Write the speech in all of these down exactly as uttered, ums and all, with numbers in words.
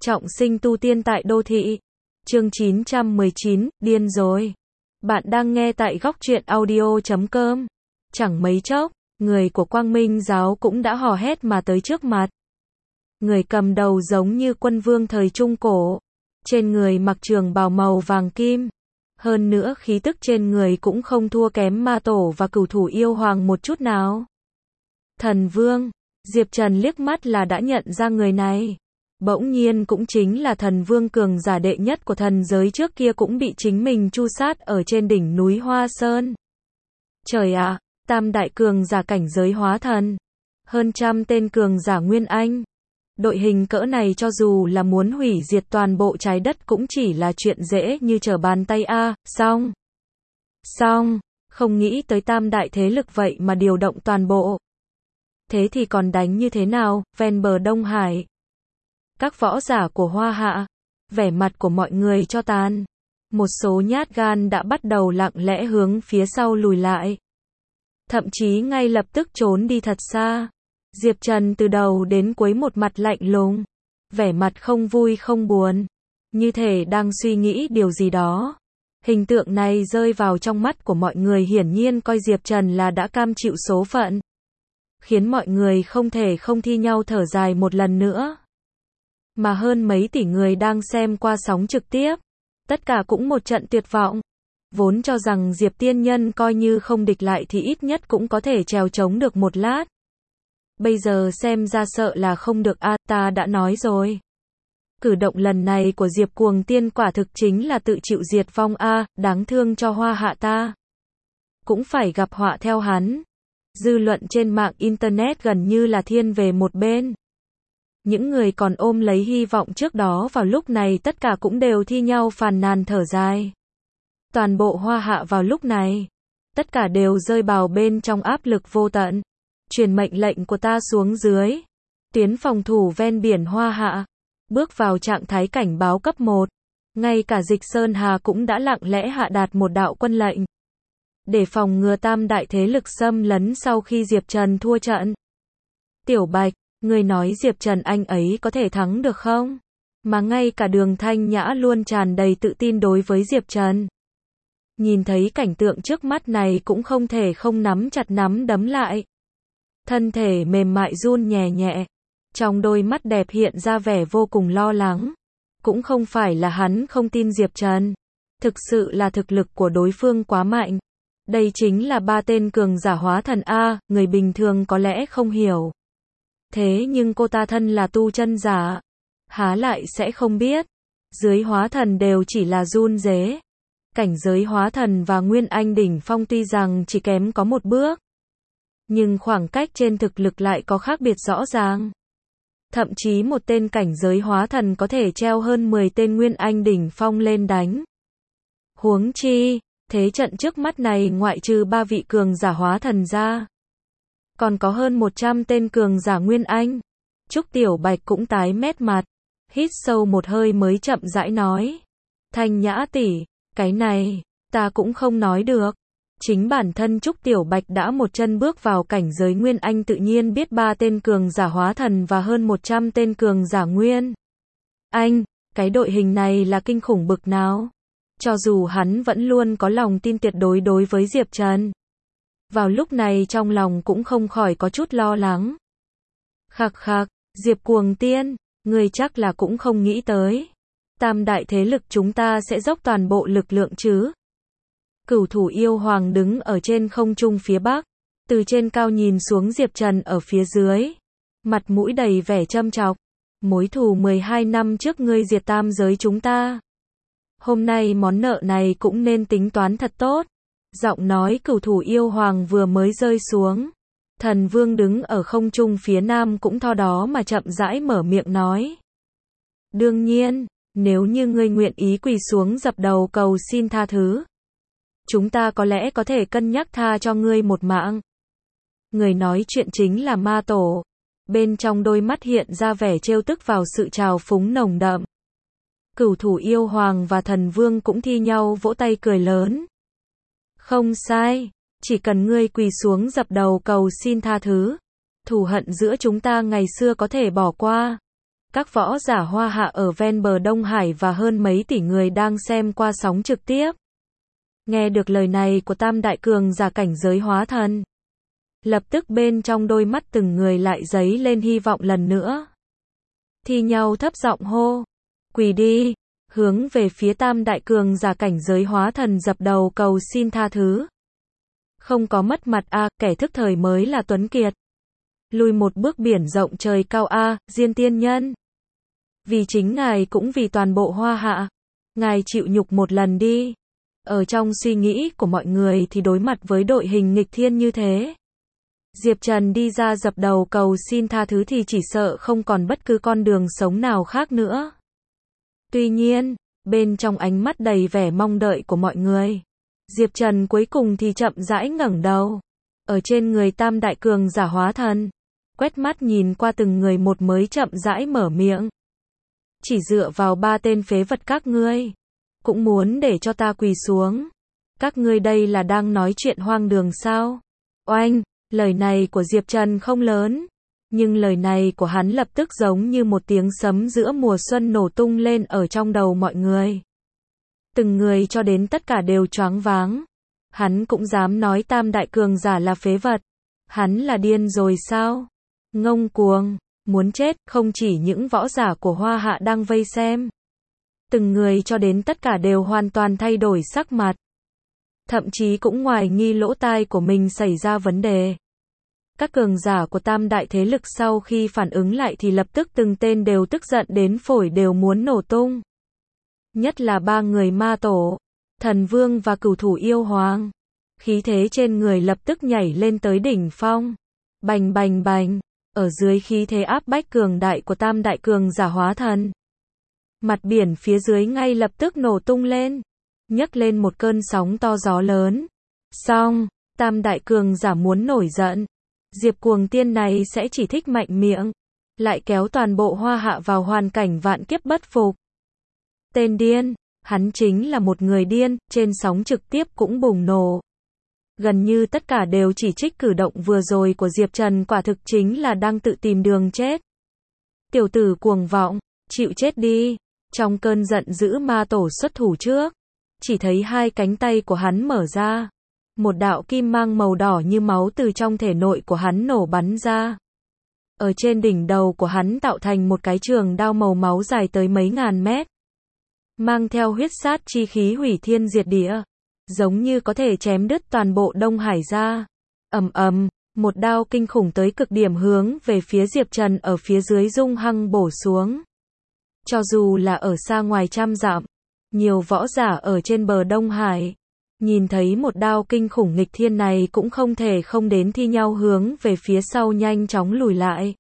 Trọng sinh tu tiên tại đô thị. Chương chín trăm mười chín, điên rồi. Bạn đang nghe tại góc truyện audio chấm com. Chẳng mấy chốc, người của Quang Minh giáo cũng đã hò hét mà tới trước mặt. Người cầm đầu giống như quân vương thời Trung Cổ. Trên người mặc trường bào màu vàng kim. Hơn nữa khí tức trên người cũng không thua kém ma tổ và cửu thủ yêu hoàng một chút nào. Thần vương. Diệp Trần liếc mắt là đã nhận ra người này. Bỗng nhiên cũng chính là thần vương cường giả đệ nhất của thần giới trước kia cũng bị chính mình tru sát ở trên đỉnh núi Hoa Sơn. Trời ạ, tam đại cường giả cảnh giới hóa thần. Hơn trăm tên cường giả Nguyên Anh. Đội hình cỡ này cho dù là muốn hủy diệt toàn bộ trái đất cũng chỉ là chuyện dễ như trở bàn tay a, à, xong. Xong, không nghĩ tới tam đại thế lực vậy mà điều động toàn bộ. Thế thì còn đánh như thế nào, ven bờ Đông Hải. Các võ giả của Hoa Hạ, vẻ mặt của mọi người cho tàn. Một số nhát gan đã bắt đầu lặng lẽ hướng phía sau lùi lại. Thậm chí ngay lập tức trốn đi thật xa. Diệp Trần từ đầu đến cuối một mặt lạnh lùng. Vẻ mặt không vui không buồn. Như thể đang suy nghĩ điều gì đó. Hình tượng này rơi vào trong mắt của mọi người hiển nhiên coi Diệp Trần là đã cam chịu số phận. Khiến mọi người không thể không thi nhau thở dài một lần nữa. Mà hơn mấy tỷ người đang xem qua sóng trực tiếp. Tất cả cũng một trận tuyệt vọng. Vốn cho rằng Diệp Tiên Nhân coi như không địch lại thì ít nhất cũng có thể trèo chống được một lát. Bây giờ xem ra sợ là không được a, à, ta đã nói rồi. Cử động lần này của Diệp Cuồng Tiên quả thực chính là tự chịu diệt vong a, à, đáng thương cho Hoa Hạ ta. Cũng phải gặp họa theo hắn. Dư luận trên mạng Internet gần như là thiên về một bên. Những người còn ôm lấy hy vọng trước đó vào lúc này tất cả cũng đều thi nhau phàn nàn thở dài. Toàn bộ Hoa Hạ vào lúc này, tất cả đều rơi bào bên trong áp lực vô tận. Truyền mệnh lệnh của ta xuống dưới. Tiến phòng thủ ven biển Hoa Hạ. Bước vào trạng thái cảnh báo cấp một. Ngay cả Dịch Sơn Hà cũng đã lặng lẽ hạ đạt một đạo quân lệnh. Để phòng ngừa tam đại thế lực xâm lấn sau khi Diệp Trần thua trận. Tiểu Bạch, người nói Diệp Trần anh ấy có thể thắng được không? Mà ngay cả Đường Thanh Nhã luôn tràn đầy tự tin đối với Diệp Trần. Nhìn thấy cảnh tượng trước mắt này cũng không thể không nắm chặt nắm đấm lại. Thân thể mềm mại run nhẹ nhẹ. Trong đôi mắt đẹp hiện ra vẻ vô cùng lo lắng. Cũng không phải là hắn không tin Diệp Trần. Thực sự là thực lực của đối phương quá mạnh. Đây chính là ba tên cường giả hóa thần A, người bình thường có lẽ không hiểu. Thế nhưng cô ta thân là tu chân giả. Há lại sẽ không biết. Dưới hóa thần đều chỉ là run rế. Cảnh giới hóa thần và Nguyên Anh đỉnh phong tuy rằng chỉ kém có một bước. Nhưng khoảng cách trên thực lực lại có khác biệt rõ ràng. Thậm chí một tên cảnh giới hóa thần có thể treo hơn mười tên Nguyên Anh đỉnh phong lên đánh. Huống chi, thế trận trước mắt này ngoại trừ ba vị cường giả hóa thần ra. Còn có hơn một trăm tên cường giả Nguyên Anh. Trúc Tiểu Bạch cũng tái mét mặt. Hít sâu một hơi mới chậm rãi nói. Thanh Nhã tỷ, cái này, ta cũng không nói được. Chính bản thân Trúc Tiểu Bạch đã một chân bước vào cảnh giới Nguyên Anh tự nhiên biết ba tên cường giả hóa thần và hơn một trăm tên cường giả Nguyên Anh, cái đội hình này là kinh khủng bực nào. Cho dù hắn vẫn luôn có lòng tin tuyệt đối đối với Diệp Trần. Vào lúc này trong lòng cũng không khỏi có chút lo lắng. Khạc khạc, Diệp Cuồng Tiên, người chắc là cũng không nghĩ tới. Tam đại thế lực chúng ta sẽ dốc toàn bộ lực lượng chứ. Cửu thủ yêu hoàng đứng ở trên không trung phía bắc. Từ trên cao nhìn xuống Diệp Trần ở phía dưới. Mặt mũi đầy vẻ châm chọc. Mối thù mười hai năm trước ngươi diệt tam giới chúng ta. Hôm nay món nợ này cũng nên tính toán thật tốt. Giọng nói cửu thủ yêu hoàng vừa mới rơi xuống. Thần vương đứng ở không trung phía nam cũng tho đó mà chậm rãi mở miệng nói. Đương nhiên, nếu như ngươi nguyện ý quỳ xuống dập đầu cầu xin tha thứ. Chúng ta có lẽ có thể cân nhắc tha cho ngươi một mạng. Người nói chuyện chính là ma tổ. Bên trong đôi mắt hiện ra vẻ trêu tức vào sự trào phúng nồng đậm. Cửu thủ yêu hoàng và thần vương cũng thi nhau vỗ tay cười lớn. Không sai, chỉ cần ngươi quỳ xuống dập đầu cầu xin tha thứ. Thù hận giữa chúng ta ngày xưa có thể bỏ qua. các võ giả Hoa Hạ ở ven bờ Đông Hải và hơn mấy tỷ người đang xem qua sóng trực tiếp. Nghe được lời này của tam đại cường giả cảnh giới hóa thần, lập tức bên trong đôi mắt từng người lại dấy lên hy vọng lần nữa. Thi nhau thấp giọng hô, quỳ đi, hướng về phía tam đại cường giả cảnh giới hóa thần dập đầu cầu xin tha thứ. Không có mất mặt a, kẻ thức thời mới là tuấn kiệt. Lùi một bước biển rộng trời cao a, Diên tiên nhân. Vì chính ngài cũng vì toàn bộ Hoa Hạ, ngài chịu nhục một lần đi. Ở trong suy nghĩ của mọi người thì đối mặt với đội hình nghịch thiên như thế, Diệp Trần đi ra dập đầu cầu xin tha thứ thì chỉ sợ không còn bất cứ con đường sống nào khác nữa. Tuy nhiên, bên trong ánh mắt đầy vẻ mong đợi của mọi người, Diệp Trần cuối cùng thì chậm rãi ngẩng đầu. Ở trên người tam đại cường giả hóa thần, quét mắt nhìn qua từng người một mới chậm rãi mở miệng. Chỉ dựa vào ba tên phế vật các ngươi, cũng muốn để cho ta quỳ xuống. Các ngươi đây là đang nói chuyện hoang đường sao? Oanh, lời này của Diệp Trần không lớn, nhưng lời này của hắn lập tức giống như một tiếng sấm giữa mùa xuân nổ tung lên ở trong đầu mọi người. Từng người cho đến tất cả đều choáng váng. Hắn cũng dám nói tam đại cường giả là phế vật. Hắn là điên rồi sao? Ngông cuồng, muốn chết, không chỉ những võ giả của Hoa Hạ đang vây xem. Từng người cho đến tất cả đều hoàn toàn thay đổi sắc mặt. Thậm chí cũng hoài nghi lỗ tai của mình xảy ra vấn đề. Các cường giả của tam đại thế lực sau khi phản ứng lại thì lập tức từng tên đều tức giận đến phổi đều muốn nổ tung. Nhất là ba người ma tổ, thần vương và cửu thủ yêu hoàng. Khí thế trên người lập tức nhảy lên tới đỉnh phong. Bành bành bành, ở dưới khí thế áp bách cường đại của tam đại cường giả hóa thần. Mặt biển phía dưới ngay lập tức nổ tung lên, nhấc lên một cơn sóng to gió lớn. Xong, tam đại cường giả muốn nổi giận. Diệp Cuồng Tiên này sẽ chỉ thích mạnh miệng, lại kéo toàn bộ Hoa Hạ vào hoàn cảnh vạn kiếp bất phục. Tên điên, hắn chính là một người điên, trên sóng trực tiếp cũng bùng nổ. Gần như tất cả đều chỉ trích cử động vừa rồi của Diệp Trần quả thực chính là đang tự tìm đường chết. Tiểu tử cuồng vọng, chịu chết đi. Trong cơn giận dữ ma tổ xuất thủ trước, chỉ thấy hai cánh tay của hắn mở ra. Một đạo kim mang màu đỏ như máu từ trong thể nội của hắn nổ bắn ra. Ở trên đỉnh đầu của hắn tạo thành một cái trường đao màu máu dài tới mấy ngàn mét. Mang theo huyết sát chi khí hủy thiên diệt địa. Giống như có thể chém đứt toàn bộ Đông Hải ra. Ầm ầm, một đao kinh khủng tới cực điểm hướng về phía Diệp Trần ở phía dưới hung hăng bổ xuống. Cho dù là ở xa ngoài trăm dặm, nhiều võ giả ở trên bờ Đông Hải, nhìn thấy một đao kinh khủng nghịch thiên này cũng không thể không đến thi nhau hướng về phía sau nhanh chóng lùi lại.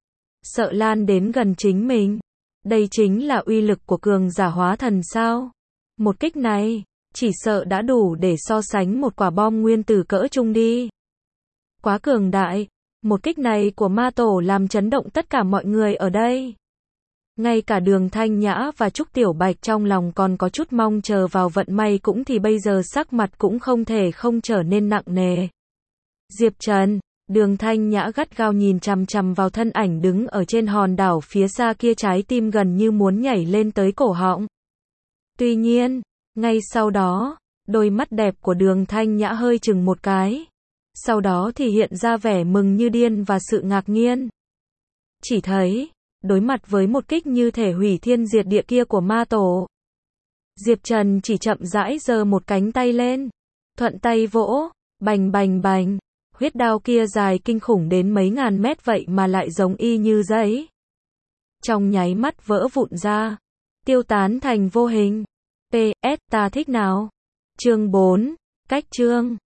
Sợ lan đến gần chính mình. Đây chính là uy lực của cường giả hóa thần sao? Một kích này, chỉ sợ đã đủ để so sánh một quả bom nguyên tử cỡ trung đi. Quá cường đại, một kích này của ma tổ làm chấn động tất cả mọi người ở đây. Ngay cả Đường Thanh Nhã và Trúc Tiểu Bạch trong lòng còn có chút mong chờ vào vận may cũng thì bây giờ sắc mặt cũng không thể không trở nên nặng nề. Diệp Trần, Đường Thanh Nhã gắt gao nhìn chằm chằm vào thân ảnh đứng ở trên hòn đảo phía xa kia, trái tim gần như muốn nhảy lên tới cổ họng. Tuy nhiên, ngay sau đó, đôi mắt đẹp của Đường Thanh Nhã hơi chừng một cái. Sau đó thì hiện ra vẻ mừng như điên và sự ngạc nhiên. Chỉ thấy, đối mặt với một kích như thể hủy thiên diệt địa kia của ma tổ, Diệp Trần chỉ chậm rãi giơ một cánh tay lên, thuận tay vỗ, bành bành bành, huyết đao kia dài kinh khủng đến mấy ngàn mét vậy mà lại giống y như giấy. Trong nháy mắt vỡ vụn ra, tiêu tán thành vô hình. pê ét ta thích nào? Chương bốn, cách chương.